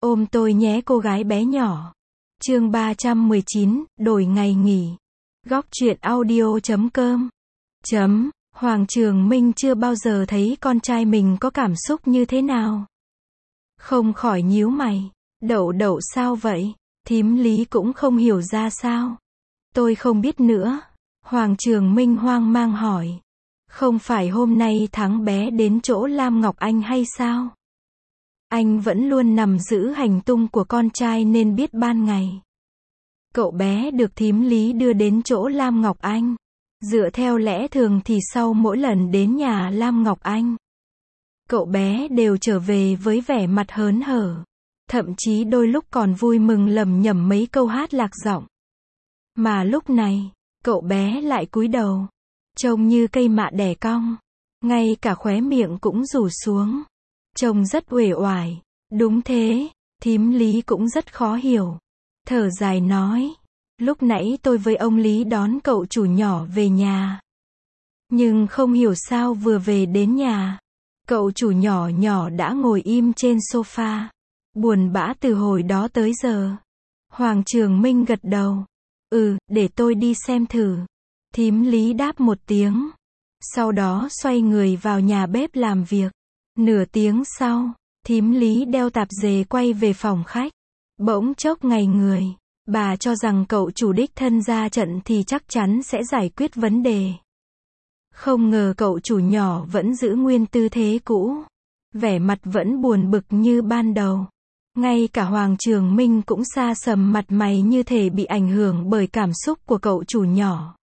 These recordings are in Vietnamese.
Ôm tôi nhé cô gái bé nhỏ. Chương 319, đổi ngày nghỉ. Góc truyện audio.com. Hoàng Trường Minh chưa bao giờ thấy con trai mình có cảm xúc như thế nào. Không khỏi nhíu mày. Đậu đậu sao vậy? Thím Lý cũng không hiểu ra sao. Tôi không biết nữa. Hoàng Trường Minh hoang mang hỏi. Không phải hôm nay Thắng bé đến chỗ Lam Ngọc Anh hay sao? Anh vẫn luôn nằm giữ hành tung của con trai nên biết ban ngày. Cậu bé được thím Lý đưa đến chỗ Lam Ngọc Anh. Dựa theo lẽ thường thì sau mỗi lần đến nhà Lam Ngọc Anh, cậu bé đều trở về với vẻ mặt hớn hở. Thậm chí đôi lúc còn vui mừng lẩm nhẩm mấy câu hát lạc giọng. Mà lúc này, cậu bé lại cúi đầu, trông như cây mạ đẻ cong. Ngay cả khóe miệng cũng rủ xuống. Trông rất uể oải. Đúng thế, thím Lý cũng rất khó hiểu. Thở dài nói. Lúc nãy tôi với ông Lý đón cậu chủ nhỏ về nhà. Nhưng không hiểu sao vừa về đến nhà, cậu chủ nhỏ nhỏ đã ngồi im trên sofa. Buồn bã từ hồi đó tới giờ. Hoàng Trường Minh gật đầu. Để tôi đi xem thử. Thím Lý đáp một tiếng. Sau đó xoay người vào nhà bếp làm việc. Nửa tiếng sau, thím Lý đeo tạp dề quay về phòng khách. Bỗng chốc ngây người. Bà cho rằng cậu chủ đích thân ra trận thì chắc chắn sẽ giải quyết vấn đề. Không ngờ cậu chủ nhỏ vẫn giữ nguyên tư thế cũ. Vẻ mặt vẫn buồn bực như ban đầu. Ngay cả Hoàng Trường Minh cũng sa sầm mặt mày như thể bị ảnh hưởng bởi cảm xúc của cậu chủ nhỏ.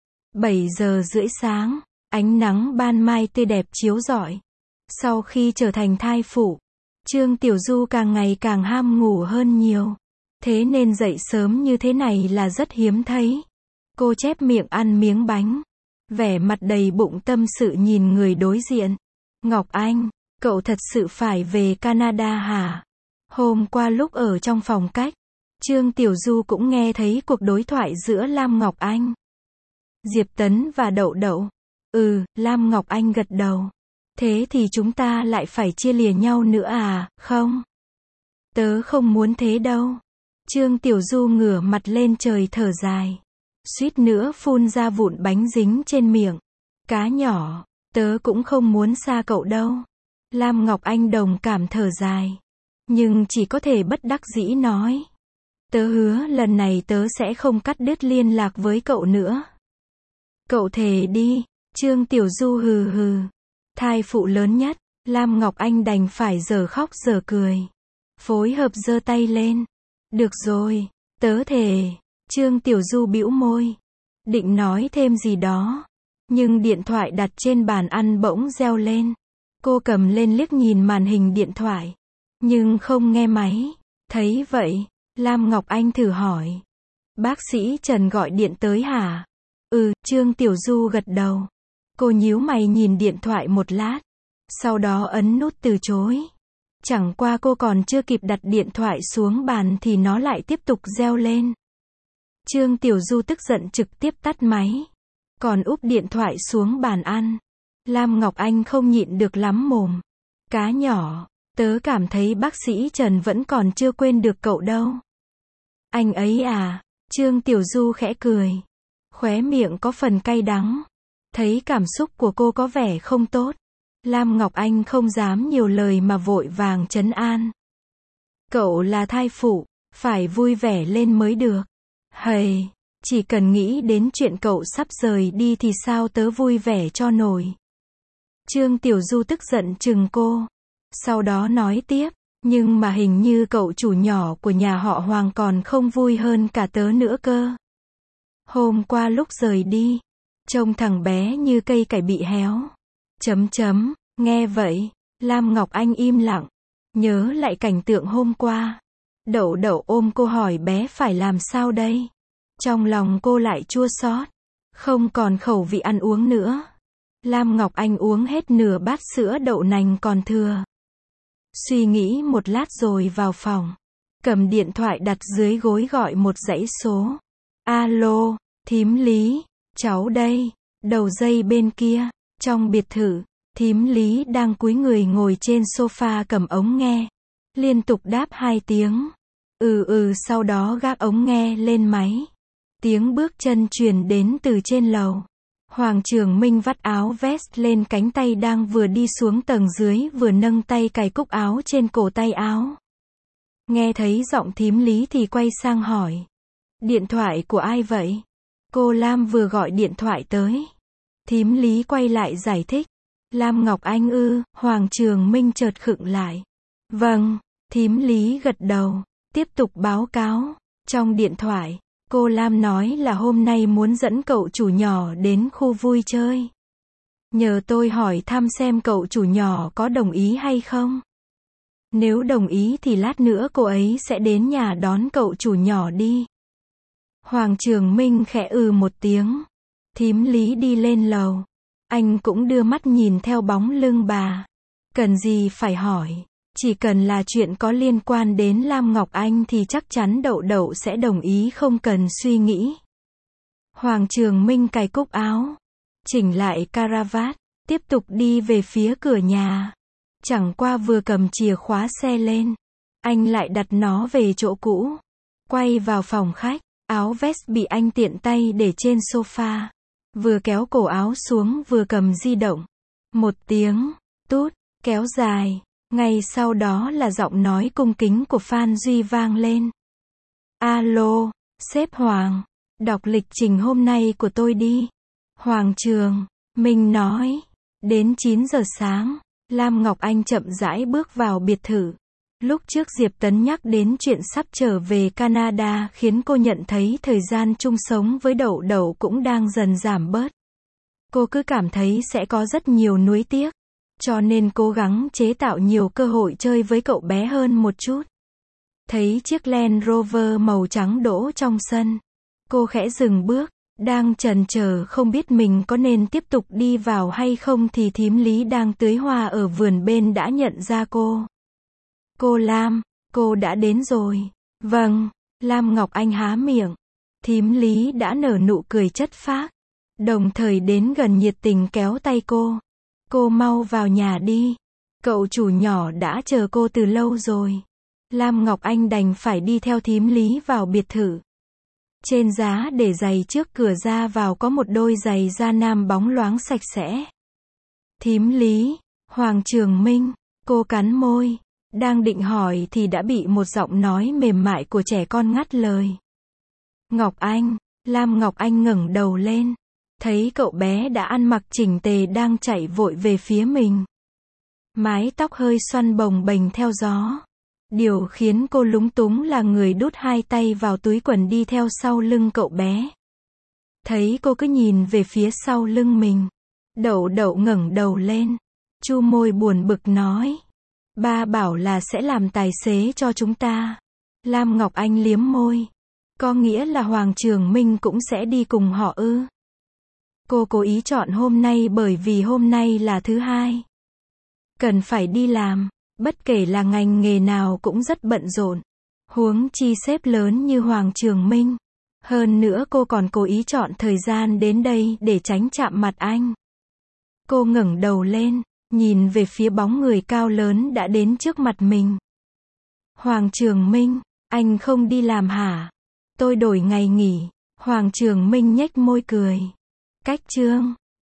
7:30 sáng, ánh nắng ban mai tươi đẹp chiếu rọi. Sau khi trở thành thai phụ, Trương Tiểu Du càng ngày càng ham ngủ hơn nhiều. Thế nên dậy sớm như thế này là rất hiếm thấy. Cô chép miệng ăn miếng bánh. Vẻ mặt đầy bụng tâm sự nhìn người đối diện. Ngọc Anh, cậu thật sự phải về Canada hả? Hôm qua lúc ở trong phòng cách, Trương Tiểu Du cũng nghe thấy cuộc đối thoại giữa Lam Ngọc Anh, Diệp Tấn và Đậu Đậu. Lam Ngọc Anh gật đầu. Thế thì chúng ta lại phải chia lìa nhau nữa à, không? Tớ không muốn thế đâu. Trương Tiểu Du ngửa mặt lên trời thở dài. Suýt nữa phun ra vụn bánh dính trên miệng. Cá nhỏ, tớ cũng không muốn xa cậu đâu. Lam Ngọc Anh đồng cảm thở dài. Nhưng chỉ có thể bất đắc dĩ nói. Tớ hứa lần này tớ sẽ không cắt đứt liên lạc với cậu nữa. Cậu thề đi. Trương Tiểu Du hừ hừ. Thai phụ lớn nhất, Lam Ngọc Anh đành phải giờ khóc giờ cười. Phối hợp giơ tay lên. Được rồi, tớ thề. Trương Tiểu Du bĩu môi. Định nói thêm gì đó. Nhưng điện thoại đặt trên bàn ăn bỗng reo lên. Cô cầm lên liếc nhìn màn hình điện thoại. Nhưng không nghe máy. Thấy vậy, Lam Ngọc Anh thử hỏi. Bác sĩ Trần gọi điện tới hả? Trương Tiểu Du gật đầu. Cô nhíu mày nhìn điện thoại một lát. Sau đó ấn nút từ chối. Chẳng qua cô còn chưa kịp đặt điện thoại xuống bàn thì nó lại tiếp tục reo lên. Trương Tiểu Du tức giận trực tiếp tắt máy. Còn úp điện thoại xuống bàn ăn. Lam Ngọc Anh không nhịn được lắm mồm. Cá nhỏ, tớ cảm thấy bác sĩ Trần vẫn còn chưa quên được cậu đâu. Anh ấy à? Trương Tiểu Du khẽ cười. Khóe miệng có phần cay đắng. Thấy cảm xúc của cô có vẻ không tốt. Lam Ngọc Anh không dám nhiều lời mà vội vàng trấn an. Cậu là thai phụ, phải vui vẻ lên mới được. Hầy, chỉ cần nghĩ đến chuyện cậu sắp rời đi thì sao tớ vui vẻ cho nổi. Trương Tiểu Du tức giận chừng cô. Sau đó nói tiếp, nhưng mà hình như cậu chủ nhỏ của nhà họ Hoàng còn không vui hơn cả tớ nữa cơ. Hôm qua lúc rời đi, trông thằng bé như cây cải bị héo. Nghe vậy, Lam Ngọc Anh im lặng. Nhớ lại cảnh tượng hôm qua. Đậu Đậu ôm cô hỏi bé phải làm sao đây. Trong lòng cô lại chua xót. Không còn khẩu vị ăn uống nữa. Lam Ngọc Anh uống hết nửa bát sữa đậu nành còn thừa. Suy nghĩ một lát rồi vào phòng. Cầm điện thoại đặt dưới gối gọi một dãy số. Alo, thím Lý, cháu đây. Đầu dây bên kia, trong biệt thự, thím Lý đang cúi người ngồi trên sofa cầm ống nghe. Liên tục đáp 2 tiếng. Sau đó gác ống nghe lên máy. Tiếng bước chân truyền đến từ trên lầu. Hoàng Trường Minh vắt áo vest lên cánh tay đang vừa đi xuống tầng dưới vừa nâng tay cài cúc áo trên cổ tay áo. Nghe thấy giọng thím Lý thì quay sang hỏi. Điện thoại của ai vậy? Cô Lam vừa gọi điện thoại tới. Thím Lý quay lại giải thích. Lam Ngọc Anh ư? Hoàng Trường Minh chợt khựng lại. Vâng, thím Lý gật đầu, tiếp tục báo cáo. Trong điện thoại, cô Lam nói là hôm nay muốn dẫn cậu chủ nhỏ đến khu vui chơi. Nhờ tôi hỏi thăm xem cậu chủ nhỏ có đồng ý hay không. Nếu đồng ý thì lát nữa cô ấy sẽ đến nhà đón cậu chủ nhỏ đi. Hoàng Trường Minh khẽ một tiếng. Thím Lý đi lên lầu. Anh cũng đưa mắt nhìn theo bóng lưng bà. Cần gì phải hỏi. Chỉ cần là chuyện có liên quan đến Lam Ngọc Anh thì chắc chắn Đậu Đậu sẽ đồng ý không cần suy nghĩ. Hoàng Trường Minh cài cúc áo. Chỉnh lại caravat. Tiếp tục đi về phía cửa nhà. Chẳng qua vừa cầm chìa khóa xe lên. Anh lại đặt nó về chỗ cũ. Quay vào phòng khách. Áo vest bị anh tiện tay để trên sofa. Vừa kéo cổ áo xuống vừa cầm di động. Một tiếng, tút, kéo dài. Ngay sau đó là giọng nói cung kính của Phan Duy vang lên. Alo, sếp Hoàng, đọc lịch trình hôm nay của tôi đi. Hoàng Trường Minh nói. Đến 9 giờ sáng, Lam Ngọc Anh chậm rãi bước vào biệt thự. Lúc trước Diệp Tấn nhắc đến chuyện sắp trở về Canada khiến cô nhận thấy thời gian chung sống với Đậu Đậu cũng đang dần giảm bớt. Cô cứ cảm thấy sẽ có rất nhiều nuối tiếc, cho nên cố gắng chế tạo nhiều cơ hội chơi với cậu bé hơn một chút. Thấy chiếc Land Rover màu trắng đỗ trong sân, cô khẽ dừng bước, đang chần chờ không biết mình có nên tiếp tục đi vào hay không thì thím Lý đang tưới hoa ở vườn bên đã nhận ra cô. Cô Lam, cô đã đến rồi. Vâng, Lam Ngọc Anh há miệng. Thím Lý đã nở nụ cười chất phác, đồng thời đến gần nhiệt tình kéo tay cô. Cô mau vào nhà đi. Cậu chủ nhỏ đã chờ cô từ lâu rồi. Lam Ngọc Anh đành phải đi theo thím Lý vào biệt thự. Trên giá để giày trước cửa ra vào có một đôi giày da nam bóng loáng sạch sẽ. Thím Lý, Hoàng Trường Minh, cô cắn môi. Đang định hỏi thì đã bị một giọng nói mềm mại của trẻ con ngắt lời. Ngọc Anh, Lam Ngọc Anh ngẩng đầu lên. Thấy cậu bé đã ăn mặc chỉnh tề đang chạy vội về phía mình. Mái tóc hơi xoăn bồng bềnh theo gió. Điều khiến cô lúng túng là người đút 2 tay vào túi quần đi theo sau lưng cậu bé. Thấy cô cứ nhìn về phía sau lưng mình. Đậu Đậu ngẩng đầu lên. Chu môi buồn bực nói. Ba bảo là sẽ làm tài xế cho chúng ta. Lam Ngọc Anh liếm môi. Có nghĩa là Hoàng Trường Minh cũng sẽ đi cùng họ ư? Cô cố ý chọn hôm nay bởi vì hôm nay là thứ hai. Cần phải đi làm, bất kể là ngành nghề nào cũng rất bận rộn. Huống chi sếp lớn như Hoàng Trường Minh. Hơn nữa cô còn cố ý chọn thời gian đến đây để tránh chạm mặt anh. Cô ngẩng đầu lên, nhìn về phía bóng người cao lớn đã đến trước mặt mình. Hoàng Trường Minh, anh không đi làm hả? Tôi đổi ngày nghỉ. Hoàng Trường Minh nhếch môi cười. Cách chương